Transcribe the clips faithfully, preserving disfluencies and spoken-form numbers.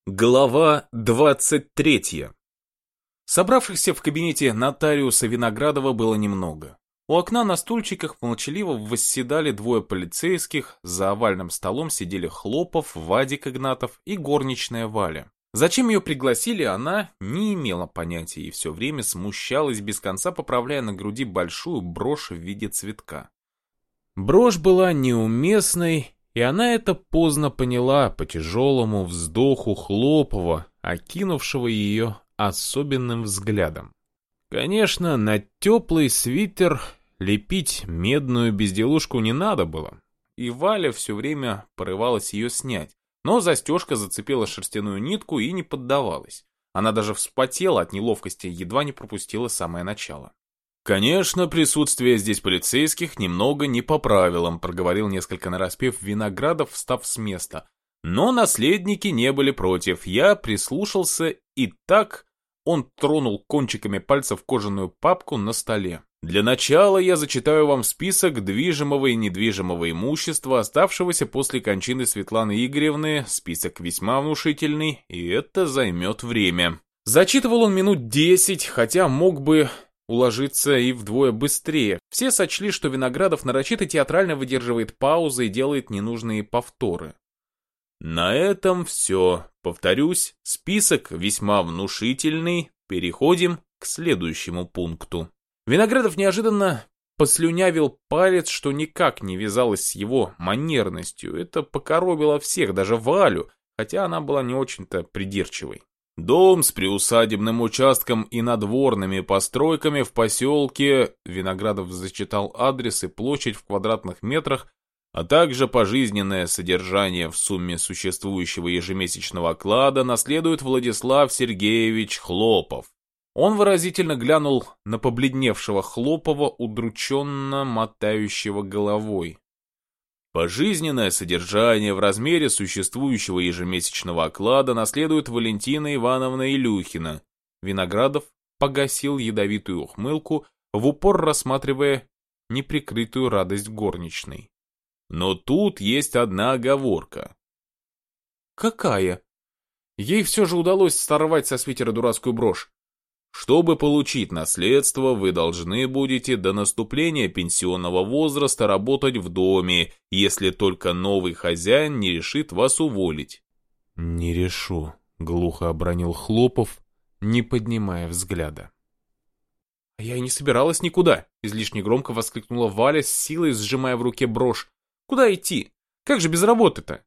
Глава двадцать третья. Собравшихся в кабинете нотариуса Виноградова было немного. У окна на стульчиках молчаливо восседали двое полицейских, за овальным столом сидели Хлопов, Вадик Игнатов и горничная Валя. Зачем ее пригласили, она не имела понятия и все время смущалась, без конца поправляя на груди большую брошь в виде цветка. Брошь была неуместной, и она это поздно поняла по тяжелому вздоху Хлопова, окинувшего ее особенным взглядом. Конечно, на теплый свитер лепить медную безделушку не надо было, и Валя все время порывалась ее снять, но застежка зацепила шерстяную нитку и не поддавалась. Она даже вспотела от неловкости, едва не пропустила самое начало. «Конечно, присутствие здесь полицейских немного не по правилам», проговорил несколько нараспев Виноградов, встав с места. «Но наследники не были против. Я прислушался, и так...» Он тронул кончиками пальцев кожаную папку на столе. «Для начала я зачитаю вам список движимого и недвижимого имущества, оставшегося после кончины Светланы Игоревны, список весьма внушительный, и это займет время». Зачитывал он минут десять, хотя мог бы уложиться и вдвое быстрее. Все сочли, что Виноградов нарочито театрально выдерживает паузы и делает ненужные повторы. На этом все. Повторюсь, список весьма внушительный. Переходим к следующему пункту. Виноградов неожиданно послюнявил палец, что никак не вязалось с его манерностью. Это покоробило всех, даже Валю, хотя она была не очень-то придирчивой. Дом с приусадебным участком и надворными постройками в поселке, Виноградов зачитал адрес и площадь в квадратных метрах, а также пожизненное содержание в сумме существующего ежемесячного оклада наследует Владислав Сергеевич Хлопов. Он выразительно глянул на побледневшего Хлопова, удрученно мотающего головой. Пожизненное содержание в размере существующего ежемесячного оклада наследует Валентина Ивановна Илюхина. Виноградов погасил ядовитую ухмылку, в упор рассматривая неприкрытую радость горничной. Но тут есть одна оговорка. Какая? Ей все же удалось сорвать со свитера дурацкую брошь. Чтобы получить наследство, вы должны будете до наступления пенсионного возраста работать в доме, если только новый хозяин не решит вас уволить. «Не решу», — глухо обронил Хлопов, не поднимая взгляда. «Я и не собиралась никуда», — излишне громко воскликнула Валя, с силой сжимая в руке брошь. «Куда идти? Как же без работы-то?»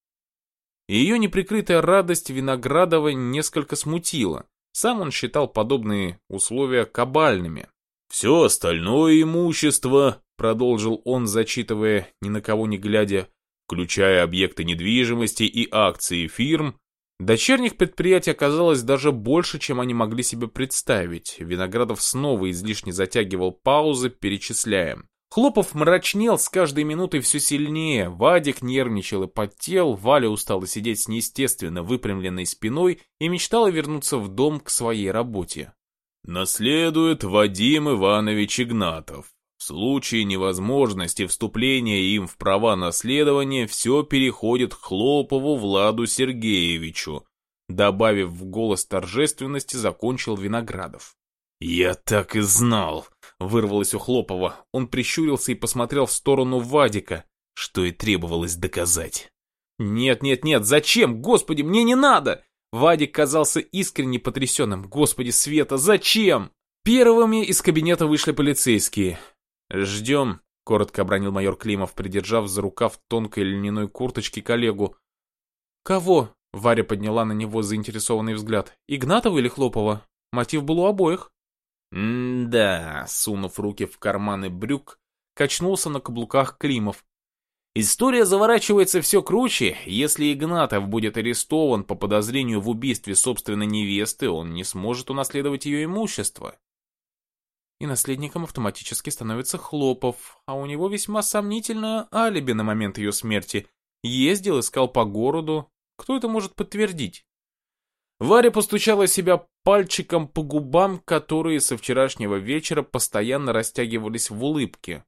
Ее неприкрытая радость Виноградова несколько смутила. Сам он считал подобные условия кабальными. «Все остальное имущество», — продолжил он, зачитывая, ни на кого не глядя, включая объекты недвижимости и акции фирм, дочерних предприятий оказалось даже больше, чем они могли себе представить. Виноградов снова излишне затягивал паузы, перечисляя. Хлопов мрачнел с каждой минутой все сильнее, Вадик нервничал и потел, Валя устала сидеть с неестественно выпрямленной спиной и мечтала вернуться в дом к своей работе. Наследует Вадим Иванович Игнатов. В случае невозможности вступления им в права наследования все переходит к Хлопову Владу Сергеевичу. Добавив в голос торжественности, закончил Виноградов. «Я так и знал», — вырвалось у Хлопова. Он прищурился и посмотрел в сторону Вадика, что и требовалось доказать. «Нет, нет, нет, зачем? Господи, мне не надо!» Вадик казался искренне потрясенным. «Господи, Света, зачем?» Первыми из кабинета вышли полицейские. «Ждем», — коротко обронил майор Климов, придержав за рукав тонкой льняной курточки коллегу. «Кого?» — Варя подняла на него заинтересованный взгляд. «Игнатова или Хлопова? Мотив был у обоих». «М-да», — сунув руки в карманы брюк, качнулся на каблуках Климов. «История заворачивается все круче. Если Игнатов будет арестован по подозрению в убийстве собственной невесты, он не сможет унаследовать ее имущество. И наследником автоматически становится Хлопов, а у него весьма сомнительное алиби на момент ее смерти. Ездил, искал по городу. Кто это может подтвердить?» Варя постучала себя пальчиком по губам, которые со вчерашнего вечера постоянно растягивались в улыбке.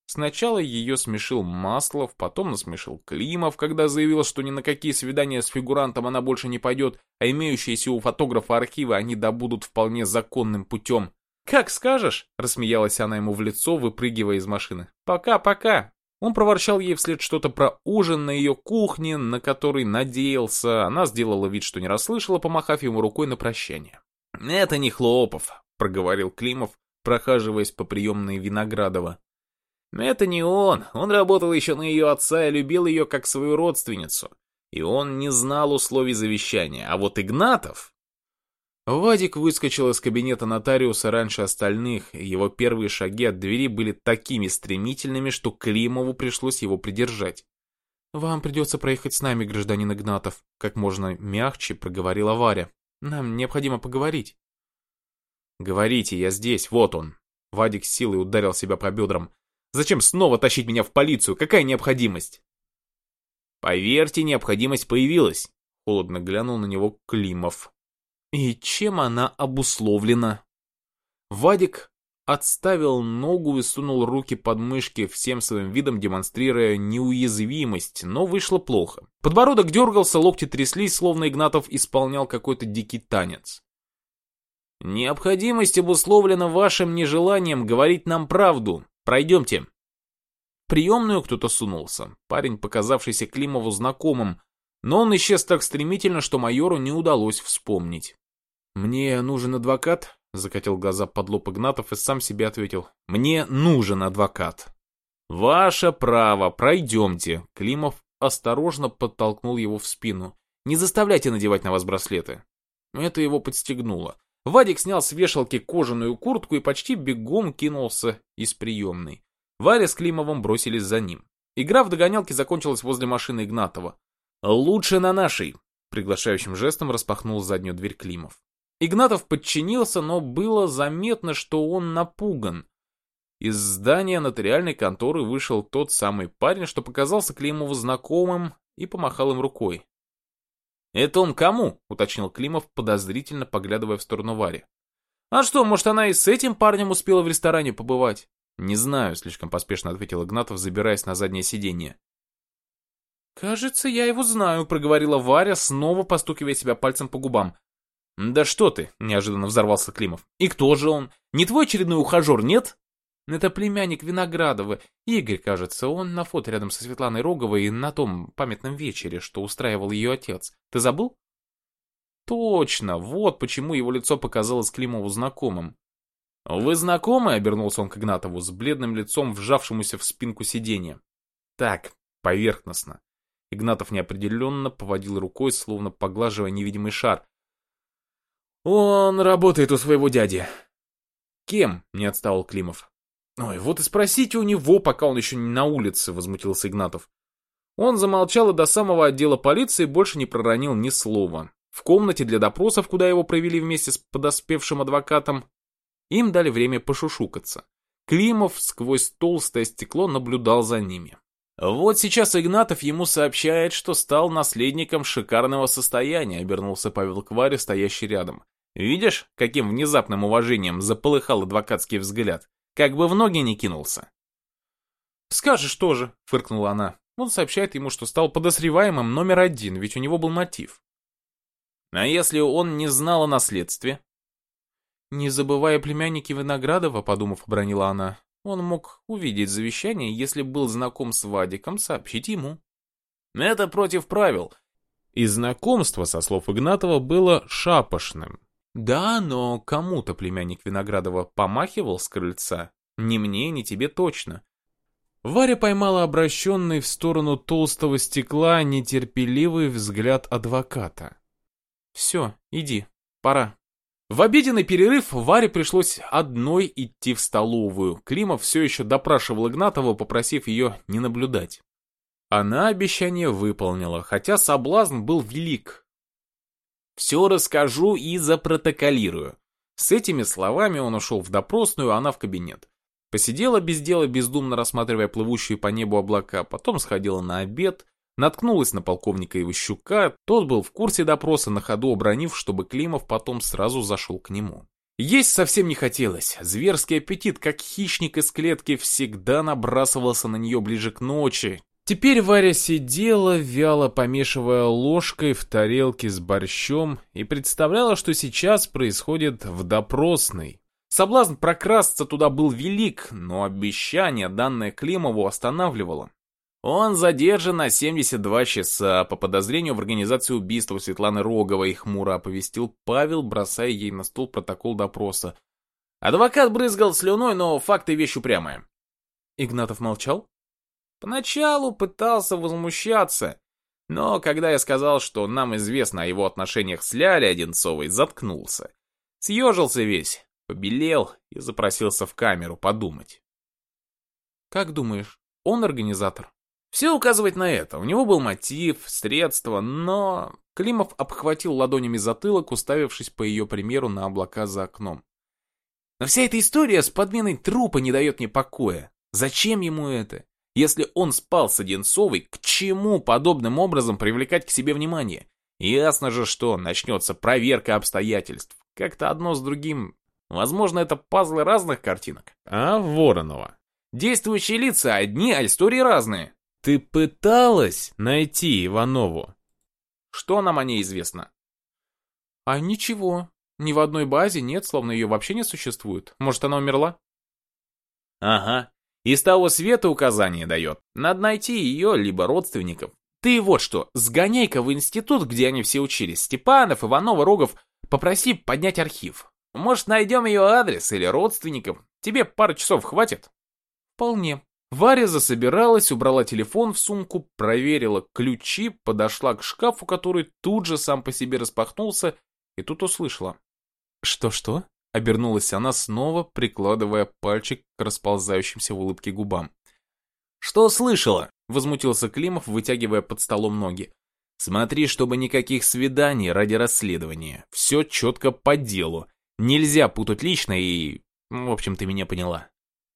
Сначала ее смешил Маслов, потом насмешил Климов, когда заявил, что ни на какие свидания с фигурантом она больше не пойдет, а имеющиеся у фотографа архивы они добудут вполне законным путем. «Как скажешь», — рассмеялась она ему в лицо, выпрыгивая из машины. «Пока-пока». Он проворчал ей вслед что-то про ужин на ее кухне, на который надеялся. Она сделала вид, что не расслышала, помахав ему рукой на прощание. «Это не Хлопов», — проговорил Климов, прохаживаясь по приемной Виноградова. «Это не он. Он работал еще на ее отца и любил ее как свою родственницу. И он не знал условий завещания. А вот Игнатов...» Вадик выскочил из кабинета нотариуса раньше остальных, и его первые шаги от двери были такими стремительными, что Климову пришлось его придержать. «Вам придется проехать с нами, гражданин Игнатов», — как можно мягче проговорила Варя. «Нам необходимо поговорить». «Говорите, я здесь, вот он». Вадик с силой ударил себя по бедрам. «Зачем снова тащить меня в полицию? Какая необходимость?» «Поверьте, необходимость появилась», — холодно глянул на него Климов. «И чем она обусловлена?» Вадик отставил ногу и сунул руки под мышки, всем своим видом демонстрируя неуязвимость, но вышло плохо. Подбородок дергался, локти тряслись, словно Игнатов исполнял какой-то дикий танец. «Необходимость обусловлена вашим нежеланием говорить нам правду. Пройдемте». В приемную кто-то сунулся, парень, показавшийся Климову знакомым, но он исчез так стремительно, что майору не удалось вспомнить. «Мне нужен адвокат?» — закатил глаза под лоб Игнатов и сам себе ответил. «Мне нужен адвокат». «Ваше право, пройдемте». Климов осторожно подтолкнул его в спину. «Не заставляйте надевать на вас браслеты». Это его подстегнуло. Вадик снял с вешалки кожаную куртку и почти бегом кинулся из приемной. Варя с Климовым бросились за ним. Игра в догонялки закончилась возле машины Игнатова. «Лучше на нашей», — приглашающим жестом распахнул заднюю дверь Климов. Игнатов подчинился, но было заметно, что он напуган. Из здания нотариальной конторы вышел тот самый парень, что показался Климову знакомым, и помахал им рукой. «Это он кому?» — уточнил Климов, подозрительно поглядывая в сторону Вари. «А что, может, она и с этим парнем успела в ресторане побывать?» «Не знаю», — слишком поспешно ответил Игнатов, забираясь на заднее сиденье. «Кажется, я его знаю», — проговорила Варя, снова постукивая себя пальцем по губам. «Да что ты!» — неожиданно взорвался Климов. «И кто же он? Не твой очередной ухажер, нет?» «Это племянник Виноградова. Игорь, кажется, он на фото рядом со Светланой Роговой на том памятном вечере, что устраивал ее отец. Ты забыл?» «Точно, вот почему его лицо показалось Климову знакомым». «Вы знакомы?» — обернулся он к Игнатову с бледным лицом, вжавшемуся в спинку сиденья. «Так, поверхностно». Игнатов неопределенно поводил рукой, словно поглаживая невидимый шар. «Он работает у своего дяди». «Кем?» — не отстал Климов. «Ой, вот и спросите у него, пока он еще не на улице», — возмутился Игнатов. Он замолчал и до самого отдела полиции больше не проронил ни слова. В комнате для допросов, куда его провели вместе с подоспевшим адвокатом, им дали время пошушукаться. Климов сквозь толстое стекло наблюдал за ними. «Вот сейчас Игнатов ему сообщает, что стал наследником шикарного состояния», — обернулся Павел к Варе, стоящий рядом. «Видишь, каким внезапным уважением заполыхал адвокатский взгляд? Как бы в ноги не кинулся». «Скажешь тоже», — фыркнула она. Он сообщает ему, что стал подозреваемым номер один, ведь у него был мотив. «А если он не знал о наследстве?» «Не забывая племянники Виноградова», — подумав, обронила она. Он мог увидеть завещание, если был знаком с Вадиком, сообщить ему. Это против правил. И знакомство, со слов Игнатова, было шапошным. Да, но кому-то племянник Виноградова помахивал с крыльца. Ни мне, ни тебе точно. Варя поймала обращенный в сторону толстого стекла нетерпеливый взгляд адвоката. «Все, иди, пора». В обеденный перерыв Варе пришлось одной идти в столовую. Климов все еще допрашивал Игнатова, попросив ее не наблюдать. Она обещание выполнила, хотя соблазн был велик. «Все расскажу и запротоколирую». С этими словами он ушел в допросную, а она в кабинет. Посидела без дела, бездумно рассматривая плывущие по небу облака, потом сходила на обед, наткнулась на полковника Иващука, тот был в курсе допроса, на ходу обронив, чтобы Климов потом сразу зашел к нему. Есть совсем не хотелось. Зверский аппетит, как хищник из клетки, всегда набрасывался на нее ближе к ночи. Теперь Варя сидела, вяло помешивая ложкой в тарелке с борщом, и представляла, что сейчас происходит в допросной. Соблазн прокрасться туда был велик, но обещание, данное Климову, останавливало. Он задержан на семьдесят два часа по подозрению в организации убийства Светланы Роговой, хмуро оповестил Павел, бросая ей на стол протокол допроса. Адвокат брызгал слюной, но факты вещь упрямая. Игнатов молчал? Поначалу пытался возмущаться, но когда я сказал, что нам известно о его отношениях с Лялей Одинцовой, заткнулся. Съежился весь, побелел и запросился в камеру подумать. Как думаешь, он организатор? Все указывает на это. У него был мотив, средства, но... Климов обхватил ладонями затылок, уставившись по ее примеру на облака за окном. Но вся эта история с подменой трупа не дает мне покоя. Зачем ему это? Если он спал с Одинцовой, к чему подобным образом привлекать к себе внимание? Ясно же, что начнется проверка обстоятельств. Как-то одно с другим. Возможно, это пазлы разных картинок. А Воронова? Действующие лица одни, а истории разные. Ты пыталась найти Иванову? Что нам о ней известно? А ничего. Ни в одной базе нет, словно ее вообще не существует. Может, она умерла? Ага. Из того света указания дает. Надо найти ее, либо родственников. Ты вот что, сгоняй-ка в институт, где они все учились. Степанов, Иванова, Рогов. Попроси поднять архив. Может, найдем ее адрес или родственников. Тебе пары часов хватит? Вполне. Варя засобиралась, убрала телефон в сумку, проверила ключи, подошла к шкафу, который тут же сам по себе распахнулся, и тут услышала. Что-что? Обернулась она снова, прикладывая пальчик к расползающимся в улыбке губам. «Что слышала?» — возмутился Климов, вытягивая под столом ноги. «Смотри, чтобы никаких свиданий ради расследования. Все четко по делу. Нельзя путать личное и... В общем, ты меня поняла».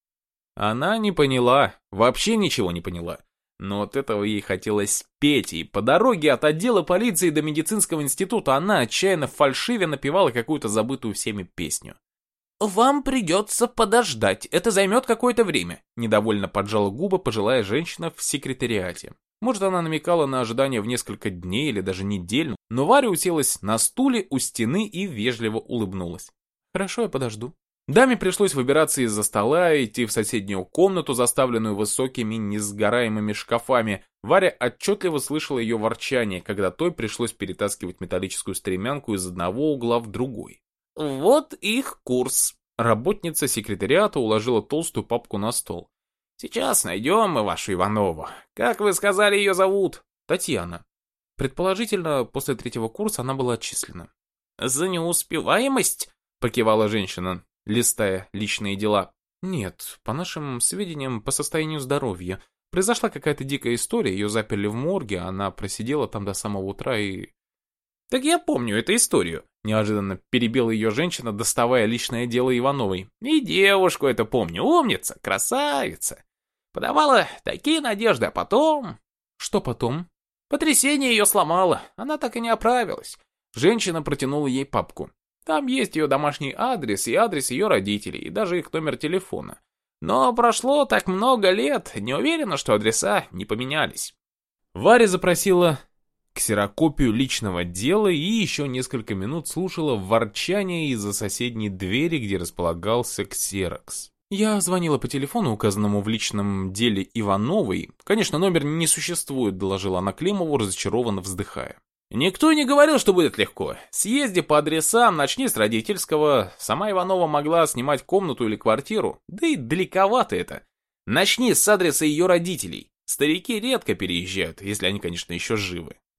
Она не поняла, вообще ничего не поняла. Но от этого ей хотелось петь, и по дороге от отдела полиции до медицинского института она отчаянно фальшиве напевала какую-то забытую всеми песню. «Вам придется подождать, это займет какое-то время», недовольно поджала губы пожилая женщина в секретариате. Может, она намекала на ожидание в несколько дней или даже недель, но Варя уселась на стуле у стены и вежливо улыбнулась. «Хорошо, я подожду». Даме пришлось выбираться из-за стола и идти в соседнюю комнату, заставленную высокими несгораемыми шкафами. Варя отчетливо слышала ее ворчание, когда той пришлось перетаскивать металлическую стремянку из одного угла в другой. «Вот их курс». Работница секретариата уложила толстую папку на стол. «Сейчас найдем мы вашу Иванову. Как вы сказали, ее зовут?» «Татьяна». Предположительно, после третьего курса она была отчислена. «За неуспеваемость?» — покивала женщина, листая личные дела. «Нет, по нашим сведениям, по состоянию здоровья. Произошла какая-то дикая история, ее заперли в морге, она просидела там до самого утра и...» «Так я помню эту историю», — неожиданно перебила ее женщина, доставая личное дело Ивановой. «И девушку это помню, умница, красавица. Подавала такие надежды, а потом...» «Что потом?» «Потрясение ее сломало, она так и не оправилась». Женщина протянула ей папку. Там есть ее домашний адрес и адрес ее родителей, и даже их номер телефона. Но прошло так много лет, не уверена, что адреса не поменялись. Варя запросила ксерокопию личного дела и еще несколько минут слушала ворчание из-за соседней двери, где располагался ксерокс. Я звонила по телефону, указанному в личном деле Ивановой. Конечно, номер не существует, доложила она Климову, разочарованно вздыхая. «Никто не говорил, что будет легко. Съезди по адресам, начни с родительского. Сама Иванова могла снимать комнату или квартиру. Да и далековато это. Начни с адреса ее родителей. Старики редко переезжают, если они, конечно, еще живы.